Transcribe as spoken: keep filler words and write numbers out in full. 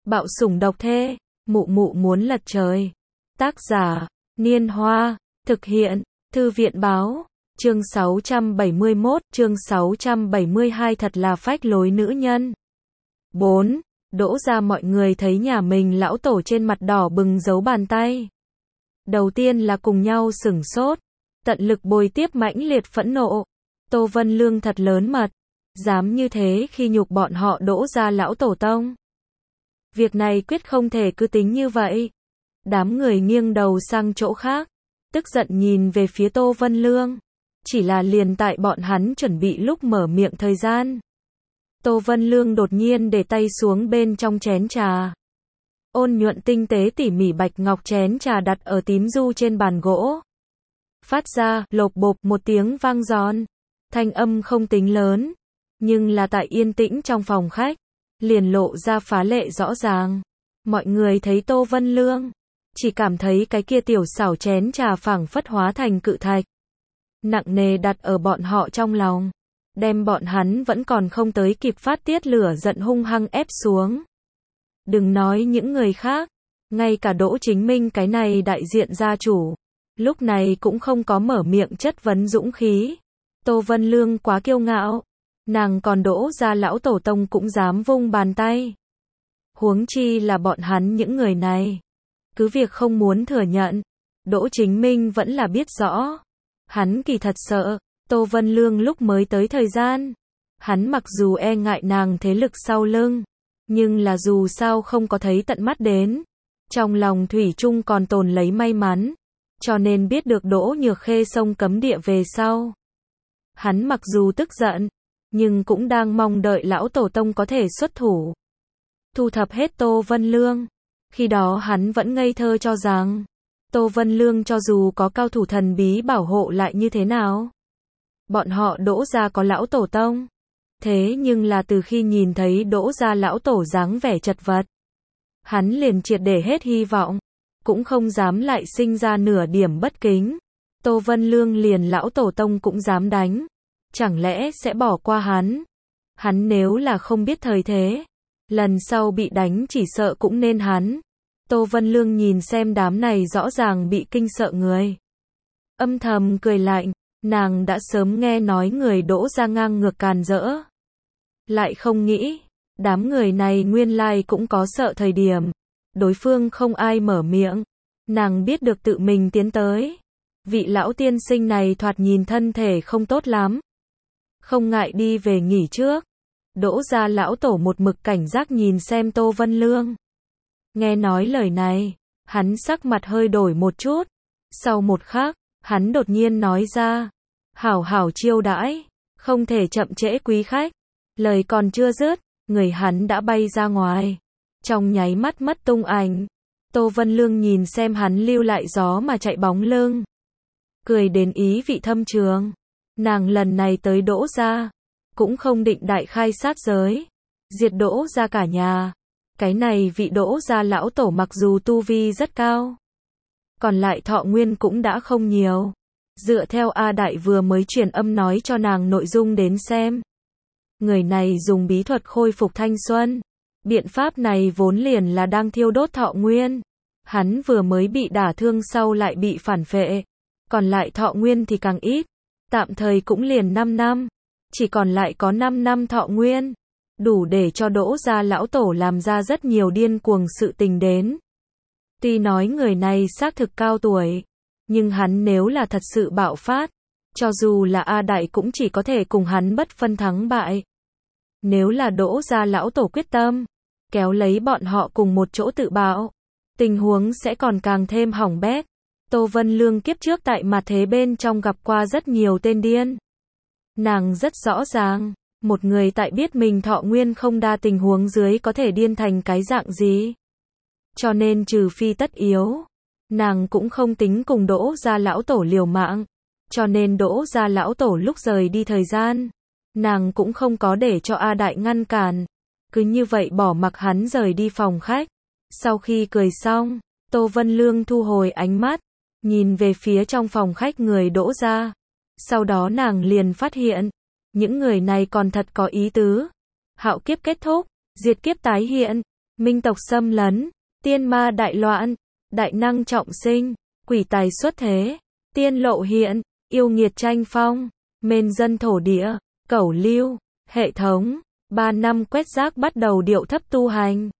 Bạo sủng độc thê, mụ mụ muốn lật trời. Tác giả, Niên Hoa, thực hiện, Thư viện báo, chương sáu trăm bảy mươi mốt, chương sáu trăm bảy mươi hai thật là phách lối nữ nhân. bốn. Đỗ ra mọi người thấy nhà mình lão tổ trên mặt đỏ bừng dấu bàn tay. Đầu tiên là cùng nhau sửng sốt, tận lực bồi tiếp mãnh liệt phẫn nộ. Tô Vân Lương thật lớn mật, dám như thế khi nhục bọn họ Đỗ ra lão tổ tông. Việc này quyết không thể cứ tính như vậy. Đám người nghiêng đầu sang chỗ khác, tức giận nhìn về phía Tô Vân Lương. Chỉ là liền tại bọn hắn chuẩn bị lúc mở miệng thời gian. Tô Vân Lương đột nhiên để tay xuống bên trong chén trà. Ôn nhuận tinh tế tỉ mỉ bạch ngọc chén trà đặt ở tím du trên bàn gỗ. Phát ra, lộp bộp một tiếng vang giòn. Thanh âm không tính lớn, nhưng là tại yên tĩnh trong phòng khách, liền lộ ra phá lệ rõ ràng. Mọi người thấy Tô Vân Lương, chỉ cảm thấy cái kia tiểu xảo chén trà phảng phất hóa thành cự thạch. Nặng nề đặt ở bọn họ trong lòng, đem bọn hắn vẫn còn không tới kịp phát tiết lửa giận hung hăng ép xuống. Đừng nói những người khác, ngay cả Đỗ Chính Minh cái này đại diện gia chủ, lúc này cũng không có mở miệng chất vấn dũng khí. Tô Vân Lương quá kiêu ngạo, nàng còn Đỗ ra lão tổ tông cũng dám vung bàn tay. Huống chi là bọn hắn những người này. Cứ việc không muốn thừa nhận, Đỗ Chính Minh vẫn là biết rõ. Hắn kỳ thật sợ, Tô Vân Lương lúc mới tới thời gian. Hắn mặc dù e ngại nàng thế lực sau lưng, nhưng là dù sao không có thấy tận mắt đến. Trong lòng thủy chung còn tồn lấy may mắn, cho nên biết được Đỗ Nhược Khê sông cấm địa về sau. Hắn mặc dù tức giận, nhưng cũng đang mong đợi lão tổ tông có thể xuất thủ. Thu thập hết Tô Vân Lương. Khi đó hắn vẫn ngây thơ cho rằng, Tô Vân Lương cho dù có cao thủ thần bí bảo hộ lại như thế nào. Bọn họ Đỗ ra có lão tổ tông. Thế nhưng là từ khi nhìn thấy Đỗ ra lão tổ dáng vẻ chật vật, hắn liền triệt để hết hy vọng, cũng không dám lại sinh ra nửa điểm bất kính. Tô Vân Lương liền lão tổ tông cũng dám đánh, chẳng lẽ sẽ bỏ qua hắn? Hắn nếu là không biết thời thế, lần sau bị đánh chỉ sợ cũng nên hắn. Tô Vân Lương nhìn xem đám này rõ ràng bị kinh sợ người, âm thầm cười lạnh, nàng đã sớm nghe nói người Đỗ ra ngang ngược càn rỡ. Lại không nghĩ, đám người này nguyên lai cũng có sợ thời điểm. Đối phương không ai mở miệng, nàng biết được tự mình tiến tới. Vị lão tiên sinh này thoạt nhìn thân thể không tốt lắm, không ngại đi về nghỉ trước. Đỗ ra lão tổ một mực cảnh giác nhìn xem Tô Vân Lương. Nghe nói lời này, hắn sắc mặt hơi đổi một chút. Sau một khắc, hắn đột nhiên nói ra, hảo hảo chiêu đãi, không thể chậm trễ quý khách. Lời còn chưa dứt, người hắn đã bay ra ngoài, trong nháy mắt mất tung ảnh. Tô Vân Lương nhìn xem hắn lưu lại gió mà chạy bóng lưng, cười đến ý vị thâm trường. Nàng lần này tới Đỗ ra, cũng không định đại khai sát giới, diệt Đỗ ra cả nhà. Cái này vị Đỗ ra lão tổ mặc dù tu vi rất cao, còn lại thọ nguyên cũng đã không nhiều. Dựa theo A Đại vừa mới truyền âm nói cho nàng nội dung đến xem, người này dùng bí thuật khôi phục thanh xuân. Biện pháp này vốn liền là đang thiêu đốt thọ nguyên. Hắn vừa mới bị đả thương sau lại bị phản phệ, còn lại thọ nguyên thì càng ít, tạm thời cũng liền năm năm, chỉ còn lại có năm năm thọ nguyên, đủ để cho Đỗ ra lão tổ làm ra rất nhiều điên cuồng sự tình đến. Tuy nói người này xác thực cao tuổi, nhưng hắn nếu là thật sự bạo phát, cho dù là A Đại cũng chỉ có thể cùng hắn bất phân thắng bại. Nếu là Đỗ ra lão tổ quyết tâm kéo lấy bọn họ cùng một chỗ tự bạo, tình huống sẽ còn càng thêm hỏng bét. Tô Vân Lương kiếp trước tại mặt thế bên trong gặp qua rất nhiều tên điên. Nàng rất rõ ràng, một người tại biết mình thọ nguyên không đa tình huống dưới có thể điên thành cái dạng gì. Cho nên trừ phi tất yếu, nàng cũng không tính cùng Đỗ ra lão tổ liều mạng. Cho nên Đỗ ra lão tổ lúc rời đi thời gian, nàng cũng không có để cho A Đại ngăn cản. Cứ như vậy bỏ mặc hắn rời đi phòng khách. Sau khi cười xong, Tô Vân Lương thu hồi ánh mắt, nhìn về phía trong phòng khách người Đỗ ra. Sau đó nàng liền phát hiện, những người này còn thật có ý tứ. Hạo kiếp kết thúc, diệt kiếp tái hiện, minh tộc xâm lấn, tiên ma đại loạn, đại năng trọng sinh, quỷ tài xuất thế, tiên lộ hiện, yêu nghiệt tranh phong, mên dân thổ địa, cẩu lưu, hệ thống, ba năm quét rác bắt đầu điệu thấp tu hành.